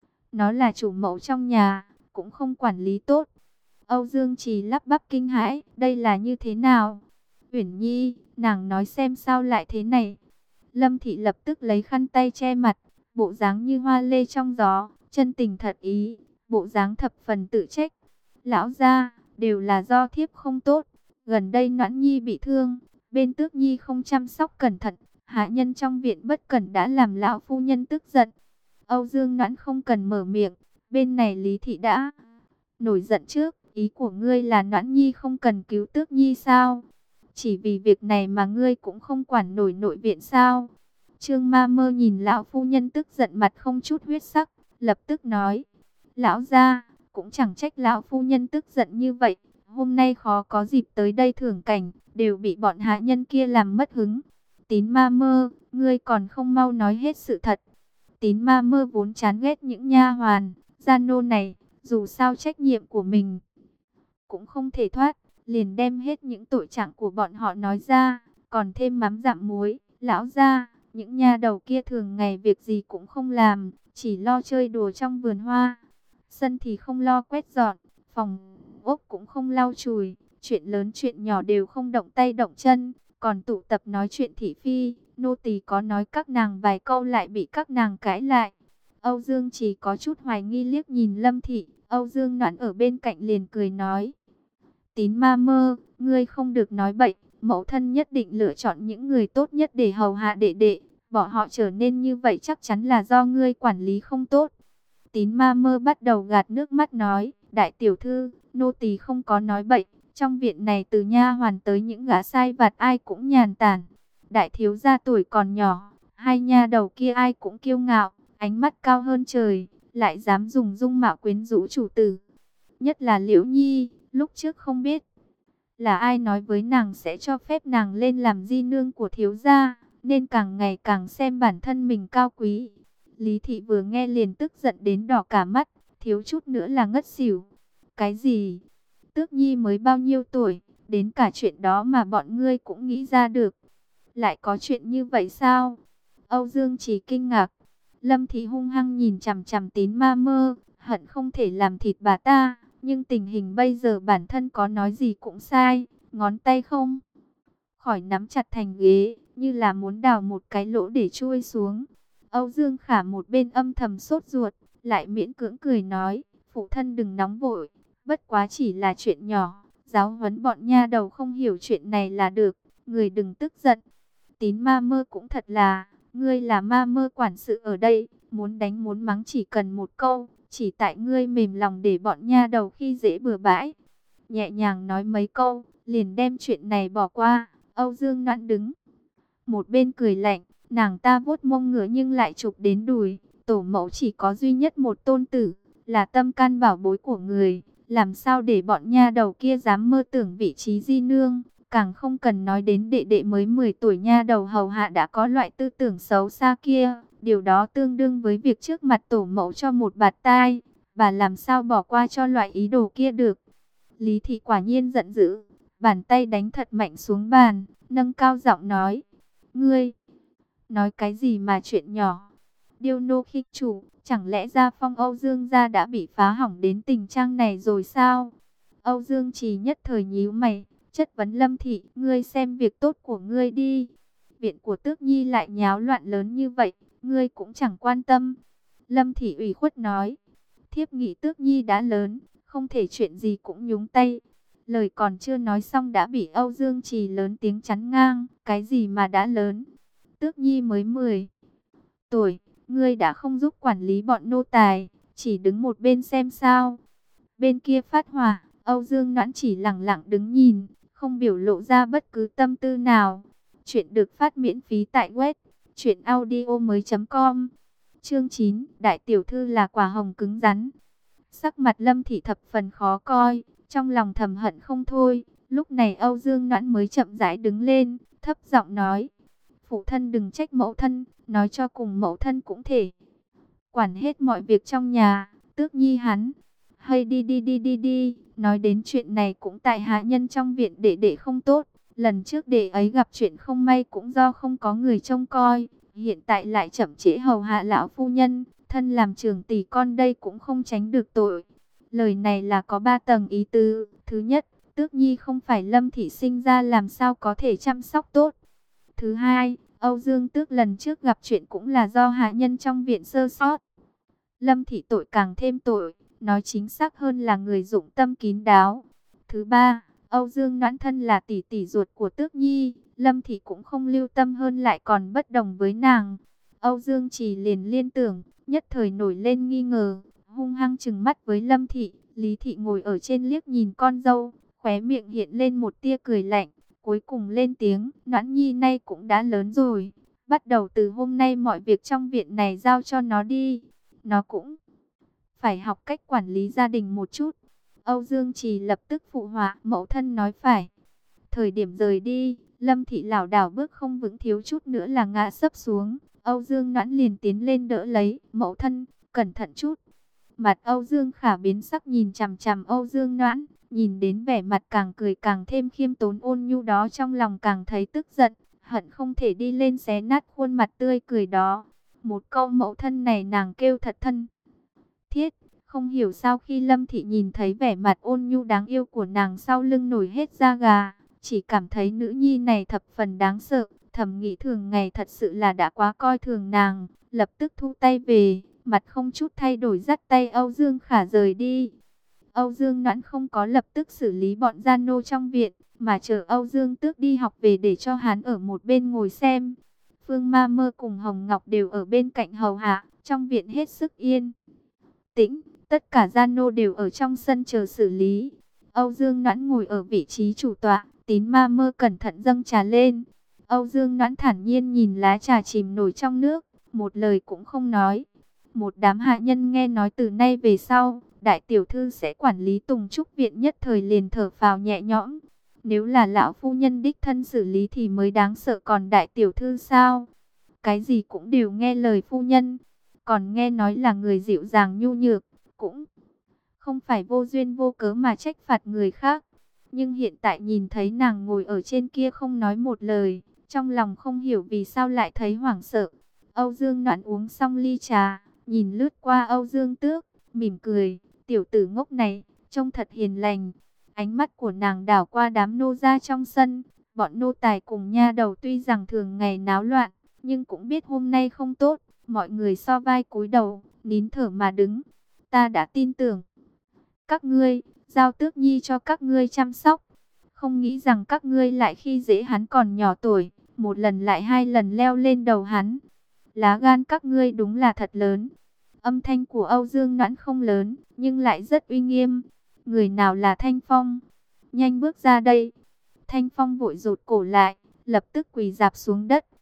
Nó là chủ mẫu trong nhà, cũng không quản lý tốt. Âu Dương Trì lắp bắp kinh hãi, đây là như thế nào? Uyển Nhi, nàng nói xem sao lại thế này. Lâm Thị lập tức lấy khăn tay che mặt, bộ dáng như hoa lê trong gió, chân tình thật ý, bộ dáng thập phần tự trách. Lão gia, đều là do thiếp không tốt, gần đây Noãn Nhi bị thương, bên Tước Nhi không chăm sóc cẩn thận, hạ nhân trong viện bất cẩn đã làm lão phu nhân tức giận. Âu Dương Noãn không cần mở miệng, bên này Lý Thị đã nổi giận trước, ý của ngươi là Noãn Nhi không cần cứu Tước Nhi sao? Chỉ vì việc này mà ngươi cũng không quản nổi nội viện sao? Trương Ma Mơ nhìn lão phu nhân tức giận mặt không chút huyết sắc, lập tức nói, lão gia, cũng chẳng trách lão phu nhân tức giận như vậy, hôm nay khó có dịp tới đây thưởng cảnh, đều bị bọn hạ nhân kia làm mất hứng. Tín Ma Mơ, ngươi còn không mau nói hết sự thật. Tín Ma Mơ vốn chán ghét những nha hoàn, gia nô này, dù sao trách nhiệm của mình cũng không thể thoát, liền đem hết những tội trạng của bọn họ nói ra, còn thêm mắm dặm muối. Lão gia, những nha đầu kia thường ngày việc gì cũng không làm, chỉ lo chơi đùa trong vườn hoa, sân thì không lo quét dọn, phòng ốc cũng không lau chùi, chuyện lớn chuyện nhỏ đều không động tay động chân, còn tụ tập nói chuyện thị phi. Nô tỳ có nói các nàng vài câu lại bị các nàng cãi lại. Âu Dương chỉ có chút hoài nghi liếc nhìn Lâm Thị, Âu Dương Noãn ở bên cạnh liền cười nói, Tín Ma Mơ, ngươi không được nói bậy, mẫu thân nhất định lựa chọn những người tốt nhất để hầu hạ đệ đệ, bỏ họ trở nên như vậy chắc chắn là do ngươi quản lý không tốt. Tín Ma Mơ bắt đầu gạt nước mắt nói, đại tiểu thư, nô tỳ không có nói bậy, trong viện này từ nha hoàn tới những gã sai vặt ai cũng nhàn tản. Đại thiếu gia tuổi còn nhỏ, hai nha đầu kia ai cũng kiêu ngạo, ánh mắt cao hơn trời, lại dám dùng dung mạo quyến rũ chủ tử. Nhất là Liễu Nhi, lúc trước không biết là ai nói với nàng sẽ cho phép nàng lên làm di nương của thiếu gia, nên càng ngày càng xem bản thân mình cao quý. Lý Thị vừa nghe liền tức giận đến đỏ cả mắt, thiếu chút nữa là ngất xỉu. Cái gì? Tước Nhi mới bao nhiêu tuổi, đến cả chuyện đó mà bọn ngươi cũng nghĩ ra được. Lại có chuyện như vậy sao? Âu Dương chỉ kinh ngạc. Lâm Thị hung hăng nhìn chằm chằm Tín Ma Mơ, hận không thể làm thịt bà ta. Nhưng tình hình bây giờ bản thân có nói gì cũng sai, ngón tay không khỏi nắm chặt thành ghế, như là muốn đào một cái lỗ để chui xuống. Âu Dương Khả một bên âm thầm sốt ruột, lại miễn cưỡng cười nói, phụ thân đừng nóng vội, bất quá chỉ là chuyện nhỏ, giáo huấn bọn nha đầu không hiểu chuyện này là được, người đừng tức giận. Tín Ma Mơ cũng thật là, ngươi là ma mơ quản sự ở đây, muốn đánh muốn mắng chỉ cần một câu, chỉ tại ngươi mềm lòng để bọn nha đầu khi dễ bừa bãi. Nhẹ nhàng nói mấy câu, liền đem chuyện này bỏ qua. Âu Dương Noãn đứng Một bên cười lạnh, nàng ta vuốt mông ngựa nhưng lại chụp đến đùi. Tổ mẫu chỉ có duy nhất một tôn tử, là tâm can bảo bối của người. Làm sao để bọn nha đầu kia dám mơ tưởng vị trí di nương. Càng không cần nói đến đệ đệ mới mười tuổi nha đầu hầu hạ đã có loại tư tưởng xấu xa kia. Điều đó tương đương với việc trước mặt tổ mẫu cho một bạt tai. Bà làm sao bỏ qua cho loại ý đồ kia được. Lý thị quả nhiên giận dữ, bàn tay đánh thật mạnh xuống bàn, nâng cao giọng nói. Ngươi, nói cái gì mà chuyện nhỏ? Điêu nô khích chủ, chẳng lẽ gia phong Âu Dương gia đã bị phá hỏng đến tình trạng này rồi sao? Âu Dương Trì nhất thời nhíu mày, chất vấn Lâm thị, ngươi xem việc tốt của ngươi đi. Viện của Tước Nhi lại nháo loạn lớn như vậy, ngươi cũng chẳng quan tâm. Lâm thị ủy khuất nói, thiếp nghĩ Tước Nhi đã lớn, không thể chuyện gì cũng nhúng tay. Lời còn chưa nói xong đã bị Âu Dương Trì lớn tiếng chắn ngang, cái gì mà đã lớn? Tước Nhi mới mười tuổi, ngươi đã không giúp quản lý bọn nô tài, chỉ đứng một bên xem sao. Bên kia phát hỏa, Âu Dương Noãn chỉ lặng lặng đứng nhìn, không biểu lộ ra bất cứ tâm tư nào. Chuyện được phát miễn phí tại web truyện audio mới com. Chương chín, đại tiểu thư là quả hồng cứng rắn. Sắc mặt Lâm thị thập phần khó coi, trong lòng thầm hận không thôi. Lúc này Âu Dương Noãn mới chậm rãi đứng lên, thấp giọng nói: phụ thân đừng trách mẫu thân, nói cho cùng mẫu thân cũng thể quản hết mọi việc trong nhà. Tước Nhi hắn, hay đi đi đi đi đi. Nói đến chuyện này cũng tại hạ nhân trong viện đệ đệ không tốt. Lần trước đệ ấy gặp chuyện không may cũng do không có người trông coi. Hiện tại lại chậm trễ hầu hạ lão phu nhân, thân làm trưởng tỷ con đây cũng không tránh được tội. Lời này là có ba tầng ý tứ. Thứ nhất, Tước Nhi không phải Lâm thị sinh ra, làm sao có thể chăm sóc tốt. Thứ hai, Âu Dương Tước lần trước gặp chuyện cũng là do hạ nhân trong viện sơ sót. Lâm thị tội càng thêm tội, nói chính xác hơn là người dụng tâm kín đáo. Thứ ba, Âu Dương Noãn thân là tỷ tỷ ruột của Tước Nhi, Lâm thị cũng không lưu tâm hơn lại còn bất đồng với nàng. Âu Dương Trì liền liên tưởng, nhất thời nổi lên nghi ngờ, hung hăng trừng mắt với Lâm thị. Lý thị ngồi ở trên liếc nhìn con dâu, khóe miệng hiện lên một tia cười lạnh, cuối cùng lên tiếng, Noãn Nhi nay cũng đã lớn rồi, bắt đầu từ hôm nay mọi việc trong viện này giao cho nó đi. Nó cũng phải học cách quản lý gia đình một chút. Âu Dương Trì lập tức phụ họa, mẫu thân nói phải. Thời điểm rời đi, Lâm thị lảo đảo bước không vững, thiếu chút nữa là ngã sấp xuống. Âu Dương Noãn liền tiến lên đỡ lấy, mẫu thân, cẩn thận chút. Mặt Âu Dương Khả biến sắc nhìn chằm chằm Âu Dương Noãn, nhìn đến vẻ mặt càng cười càng thêm khiêm tốn ôn nhu đó, trong lòng càng thấy tức giận, hận không thể đi lên xé nát khuôn mặt tươi cười đó. Một câu mẫu thân này nàng kêu thật thân thiết, không hiểu sao khi Lâm thị nhìn thấy vẻ mặt ôn nhu đáng yêu của nàng sau lưng nổi hết da gà, chỉ cảm thấy nữ nhi này thập phần đáng sợ, thầm nghĩ thường ngày thật sự là đã quá coi thường nàng, lập tức thu tay về, mặt không chút thay đổi dắt tay Âu Dương Khả rời đi. Âu Dương Noãn không có lập tức xử lý bọn gia nô trong viện, mà chờ Âu Dương Tước đi học về để cho hắn ở một bên ngồi xem. Phương Ma Mơ cùng Hồng Ngọc đều ở bên cạnh hầu hạ, trong viện hết sức yên tĩnh, tất cả gia nô đều ở trong sân chờ xử lý. Âu Dương Noãn ngồi ở vị trí chủ tọa, Tín Ma Mơ cẩn thận dâng trà lên. Âu Dương Noãn thản nhiên nhìn lá trà chìm nổi trong nước, một lời cũng không nói. Một đám hạ nhân nghe nói từ nay về sau, đại tiểu thư sẽ quản lý Tùng Trúc viện, nhất thời liền thở phào nhẹ nhõm. Nếu là lão phu nhân đích thân xử lý thì mới đáng sợ, còn đại tiểu thư sao? Cái gì cũng đều nghe lời phu nhân, còn nghe nói là người dịu dàng nhu nhược, cũng không phải vô duyên vô cớ mà trách phạt người khác. Nhưng hiện tại nhìn thấy nàng ngồi ở trên kia không nói một lời, trong lòng không hiểu vì sao lại thấy hoảng sợ. Âu Dương Noãn uống xong ly trà, nhìn lướt qua Âu Dương Tước, mỉm cười, tiểu tử ngốc này, trông thật hiền lành. Ánh mắt của nàng đảo qua đám nô gia trong sân, bọn nô tài cùng nha đầu tuy rằng thường ngày náo loạn, nhưng cũng biết hôm nay không tốt, mọi người so vai cúi đầu, nín thở mà đứng. Ta đã tin tưởng các ngươi, giao Tước Nhi cho các ngươi chăm sóc, không nghĩ rằng các ngươi lại khi dễ hắn còn nhỏ tuổi, một lần lại hai lần leo lên đầu hắn. Lá gan các ngươi đúng là thật lớn. Âm thanh của Âu Dương Noãn không lớn, nhưng lại rất uy nghiêm. Người nào là Thanh Phong? Nhanh bước ra đây. Thanh Phong vội rụt cổ lại, lập tức quỳ rạp xuống đất,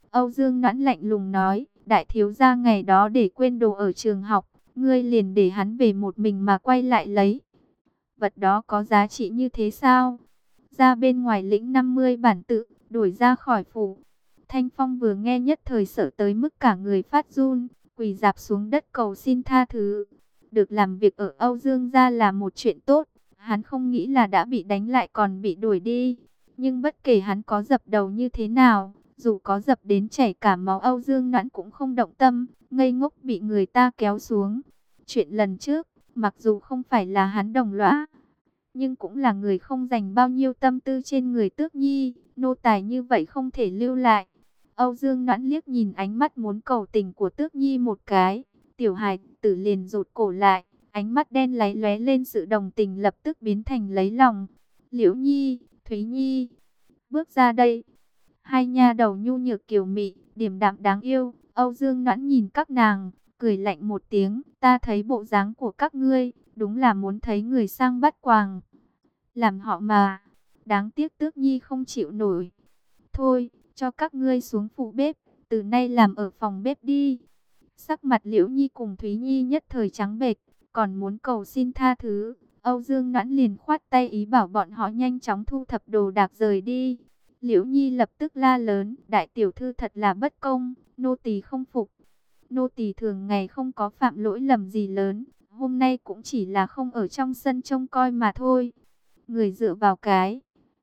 Âu Dương Noãn lạnh lùng nói, đại thiếu gia ngày đó để quên đồ ở trường học, ngươi liền để hắn về một mình mà quay lại lấy. Vật đó có giá trị như thế sao? Ra bên ngoài lĩnh năm mươi bản tự, đuổi ra khỏi phủ. Thanh Phong vừa nghe nhất thời sợ tới mức cả người phát run, quỳ rạp xuống đất cầu xin tha thứ. Được làm việc ở Âu Dương gia là một chuyện tốt, hắn không nghĩ là đã bị đánh lại còn bị đuổi đi. Nhưng bất kể hắn có dập đầu như thế nào, dù có dập đến chảy cả máu, Âu Dương Noãn cũng không động tâm, ngây ngốc bị người ta kéo xuống. Chuyện lần trước, mặc dù không phải là hắn đồng lõa, nhưng cũng là người không dành bao nhiêu tâm tư trên người Tước Nhi, nô tài như vậy không thể lưu lại. Âu Dương Noãn liếc nhìn ánh mắt muốn cầu tình của Tước Nhi một cái, tiểu hài tử liền rụt cổ lại, ánh mắt đen láy lóe lên sự đồng tình lập tức biến thành lấy lòng. Liễu Nhi, Thúy Nhi, bước ra đây. Hai nha đầu nhu nhược kiều mị, điềm đạm đáng yêu. Âu Dương Noãn nhìn các nàng, cười lạnh một tiếng, ta thấy bộ dáng của các ngươi, đúng là muốn thấy người sang bắt quàng. Làm họ mà, đáng tiếc Tước Nhi không chịu nổi. Thôi, cho các ngươi xuống phụ bếp, từ nay làm ở phòng bếp đi. Sắc mặt Liễu Nhi cùng Thúy Nhi nhất thời trắng bệch, còn muốn cầu xin tha thứ. Âu Dương Noãn liền khoát tay ý bảo bọn họ nhanh chóng thu thập đồ đạc rời đi. Liễu Nhi lập tức la lớn, đại tiểu thư thật là bất công, nô tỳ không phục. Nô tỳ thường ngày không có phạm lỗi lầm gì lớn, hôm nay cũng chỉ là không ở trong sân trông coi mà thôi. Người dựa vào cái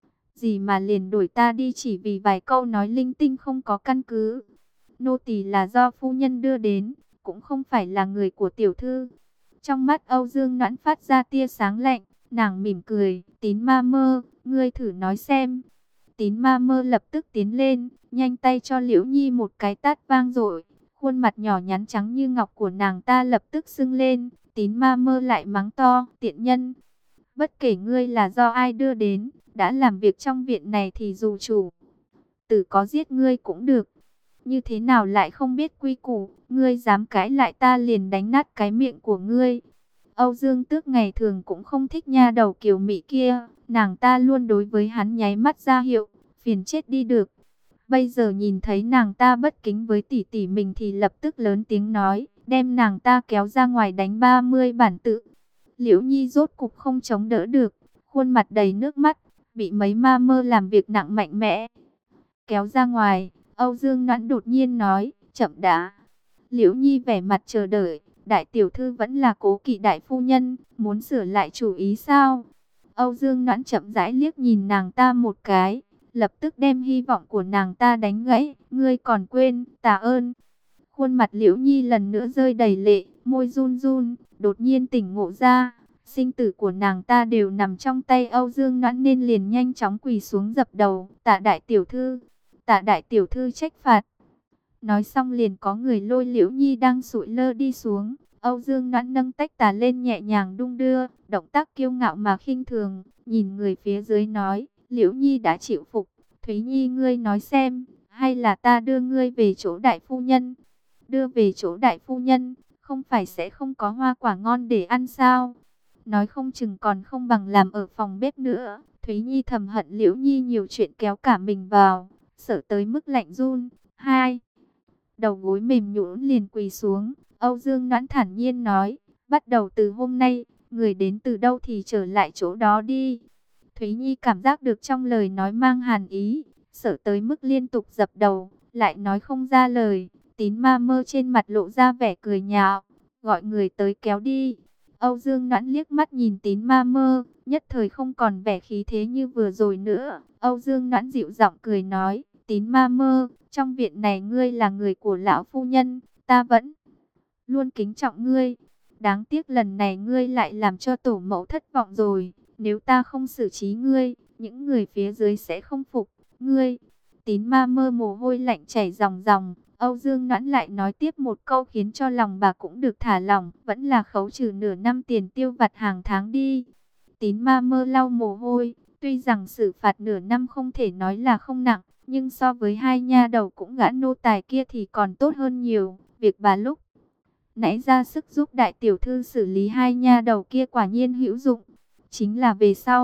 gì mà liền đuổi ta đi chỉ vì vài câu nói linh tinh không có căn cứ. Nô tỳ là do phu nhân đưa đến, cũng không phải là người của tiểu thư. Trong mắt Âu Dương Noãn phát ra tia sáng lạnh, nàng mỉm cười, Tín ma mơ, ngươi thử nói xem. Tín ma mơ lập tức tiến lên, nhanh tay cho Liễu Nhi một cái tát vang dội. Khuôn mặt nhỏ nhắn trắng như ngọc của nàng ta lập tức sưng lên. Tín ma mơ lại mắng to, tiện nhân. Bất kể ngươi là do ai đưa đến, đã làm việc trong viện này thì dù chủ tử có giết ngươi cũng được. Như thế nào lại không biết quy củ, ngươi dám cãi lại ta liền đánh nát cái miệng của ngươi. Âu Dương Tước ngày thường cũng không thích nha đầu kiều mị kia, nàng ta luôn đối với hắn nháy mắt ra hiệu, phiền chết đi được. Bây giờ nhìn thấy nàng ta bất kính với tỷ tỷ mình thì lập tức lớn tiếng nói, đem nàng ta kéo ra ngoài đánh ba mươi bản tự. Liễu Nhi rốt cục không chống đỡ được, khuôn mặt đầy nước mắt, bị mấy ma mơ làm việc nặng mạnh mẽ kéo ra ngoài. Âu Dương Noãn đột nhiên nói, chậm đã. Liễu Nhi vẻ mặt chờ đợi, đại tiểu thư vẫn là cố kỵ đại phu nhân, muốn sửa lại chủ ý sao? Âu Dương Noãn chậm rãi liếc nhìn nàng ta một cái, lập tức đem hy vọng của nàng ta đánh gãy, ngươi còn quên, tạ ơn. Khuôn mặt Liễu Nhi lần nữa rơi đầy lệ, môi run run, đột nhiên tỉnh ngộ ra, sinh tử của nàng ta đều nằm trong tay Âu Dương Noãn nên liền nhanh chóng quỳ xuống dập đầu, tạ đại tiểu thư, tạ đại tiểu thư trách phạt. Nói xong liền có người lôi Liễu Nhi đang sụi lơ đi xuống. Âu Dương Noãn nâng tách trà lên nhẹ nhàng đung đưa, động tác kiêu ngạo mà khinh thường, nhìn người phía dưới nói, Liễu Nhi đã chịu phục, Thúy Nhi ngươi nói xem, hay là ta đưa ngươi về chỗ đại phu nhân? Đưa về chỗ đại phu nhân, không phải sẽ không có hoa quả ngon để ăn sao? Nói không chừng còn không bằng làm ở phòng bếp nữa. Thúy Nhi thầm hận Liễu Nhi nhiều chuyện kéo cả mình vào, sợ tới mức lạnh run. Hai đầu gối mềm nhũn liền quỳ xuống. Âu Dương Noãn thản nhiên nói, bắt đầu từ hôm nay, người đến từ đâu thì trở lại chỗ đó đi. Thúy Nhi cảm giác được trong lời nói mang hàn ý, sợ tới mức liên tục dập đầu, lại nói không ra lời. Tín ma mơ trên mặt lộ ra vẻ cười nhạo, gọi người tới kéo đi. Âu Dương Noãn liếc mắt nhìn Tín ma mơ, nhất thời không còn vẻ khí thế như vừa rồi nữa. Âu Dương Noãn dịu giọng cười nói, Tín ma mơ, trong viện này ngươi là người của lão phu nhân, ta vẫn luôn kính trọng ngươi. Đáng tiếc lần này ngươi lại làm cho tổ mẫu thất vọng rồi. Nếu ta không xử trí ngươi, những người phía dưới sẽ không phục ngươi. Tín ma mơ mồ hôi lạnh chảy ròng ròng. Âu Dương Noãn lại nói tiếp một câu khiến cho lòng bà cũng được thả lỏng. Vẫn là khấu trừ nửa năm tiền tiêu vặt hàng tháng đi. Tín ma mơ lau mồ hôi. Tuy rằng xử phạt nửa năm không thể nói là không nặng, nhưng so với hai nha đầu cũng gã nô tài kia thì còn tốt hơn nhiều. Việc bà lúc nãy ra sức giúp đại tiểu thư xử lý hai nha đầu kia quả nhiên hữu dụng. Chính là về sau,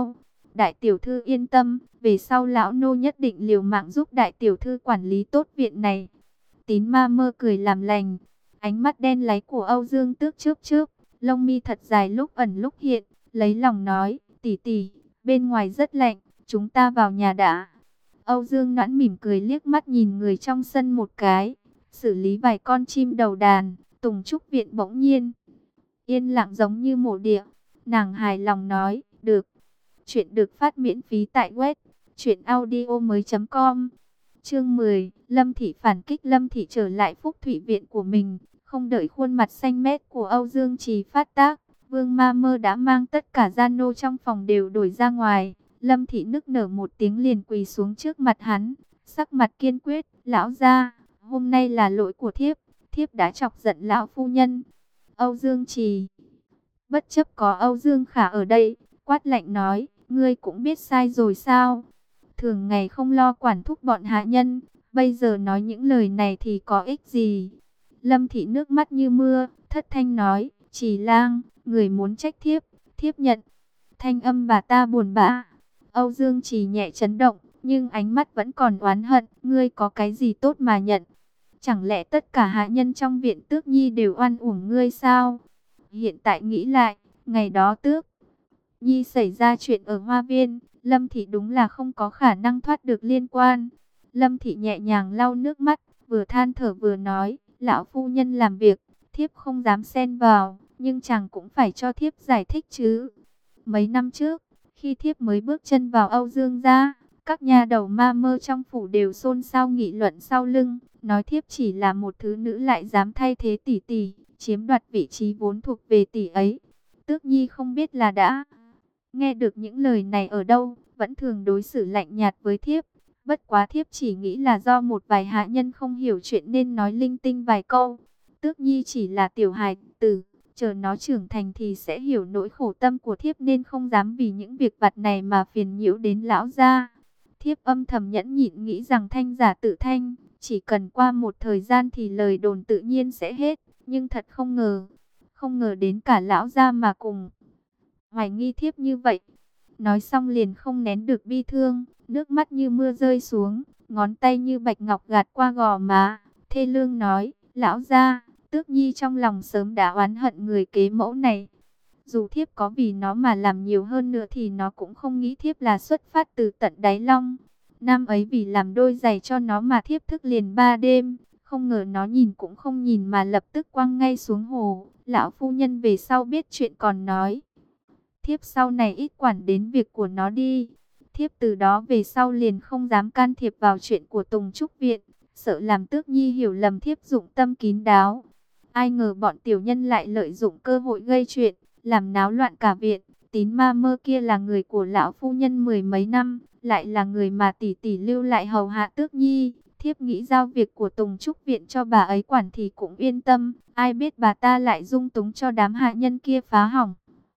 đại tiểu thư yên tâm, về sau lão nô nhất định liều mạng giúp đại tiểu thư quản lý tốt viện này. Tín Ma Mơ cười làm lành, ánh mắt đen láy của Âu Dương Tước chớp chớp, lông mi thật dài lúc ẩn lúc hiện, lấy lòng nói, tỷ tỷ, bên ngoài rất lạnh, chúng ta vào nhà đã. Âu Dương Noãn mỉm cười liếc mắt nhìn người trong sân một cái, xử lý vài con chim đầu đàn. Tùng Trúc viện bỗng nhiên yên lặng giống như mộ địa. Nàng hài lòng nói, được. Chuyện được phát miễn phí tại web truyện audio mới chấm com. Chương mười, Lâm Thị phản kích. Lâm Thị trở lại Phúc Thủy viện của mình, không đợi khuôn mặt xanh mét của Âu Dương Trì phát tác, Vương Ma Mơ đã mang tất cả gia nô trong phòng đều đổi ra ngoài. Lâm Thị nức nở một tiếng liền quỳ xuống trước mặt hắn, sắc mặt kiên quyết, lão gia, hôm nay là lỗi của thiếp, thiếp đã chọc giận lão phu nhân. Âu Dương Trì bất chấp có Âu Dương Khả ở đây, quát lạnh nói, ngươi cũng biết sai rồi sao? Thường ngày không lo quản thúc bọn hạ nhân, bây giờ nói những lời này thì có ích gì? Lâm Thị nước mắt như mưa, thất thanh nói, Trì lang, người muốn trách thiếp, thiếp nhận. Thanh âm bà ta buồn bã. Âu Dương Trì nhẹ chấn động, nhưng ánh mắt vẫn còn oán hận, ngươi có cái gì tốt mà nhận? Chẳng lẽ tất cả hạ nhân trong viện Tước Nhi đều oan uổng ngươi sao? Hiện tại nghĩ lại, ngày đó Tước Nhi xảy ra chuyện ở Hoa Viên, Lâm Thị đúng là không có khả năng thoát được liên quan. Lâm Thị nhẹ nhàng lau nước mắt, vừa than thở vừa nói, lão phu nhân làm việc, thiếp không dám xen vào, nhưng chàng cũng phải cho thiếp giải thích chứ. Mấy năm trước, khi thiếp mới bước chân vào Âu Dương gia, các nhà đầu Ma Mơ trong phủ đều xôn xao nghị luận sau lưng, nói thiếp chỉ là một thứ nữ lại dám thay thế tỷ tỷ, chiếm đoạt vị trí vốn thuộc về tỷ ấy. Tước Nhi không biết là đã nghe được những lời này ở đâu, vẫn thường đối xử lạnh nhạt với thiếp. Bất quá thiếp chỉ nghĩ là do một vài hạ nhân không hiểu chuyện nên nói linh tinh vài câu. Tước Nhi chỉ là tiểu hài tử, chờ nó trưởng thành thì sẽ hiểu nỗi khổ tâm của thiếp nên không dám vì những việc vặt này mà phiền nhiễu đến lão gia. Thiếp âm thầm nhẫn nhịn nghĩ rằng thanh giả tự thanh, chỉ cần qua một thời gian thì lời đồn tự nhiên sẽ hết. Nhưng thật không ngờ, không ngờ đến cả lão gia mà cùng hoài nghi thiếp như vậy. Nói xong liền không nén được bi thương, nước mắt như mưa rơi xuống, ngón tay như bạch ngọc gạt qua gò má, thê lương nói, lão gia, Tước Nhi trong lòng sớm đã oán hận người kế mẫu này. Dù thiếp có vì nó mà làm nhiều hơn nữa thì nó cũng không nghĩ thiếp là xuất phát từ tận đáy lòng. Năm ấy vì làm đôi giày cho nó mà thiếp thức liền ba đêm, không ngờ nó nhìn cũng không nhìn mà lập tức quăng ngay xuống hồ. Lão phu nhân về sau biết chuyện còn nói, thiếp sau này ít quản đến việc của nó đi. Thiếp từ đó về sau liền không dám can thiệp vào chuyện của Tùng Trúc viện, sợ làm Tước Nhi hiểu lầm thiếp dụng tâm kín đáo. Ai ngờ bọn tiểu nhân lại lợi dụng cơ hội gây chuyện, làm náo loạn cả viện. Tín Ma Mơ kia là người của lão phu nhân mười mấy năm, lại là người mà tỷ tỷ lưu lại hầu hạ Tước Nhi. Thiếp nghĩ giao việc của Tùng Trúc viện cho bà ấy quản thì cũng yên tâm, ai biết bà ta lại dung túng cho đám hạ nhân kia phá hỏng.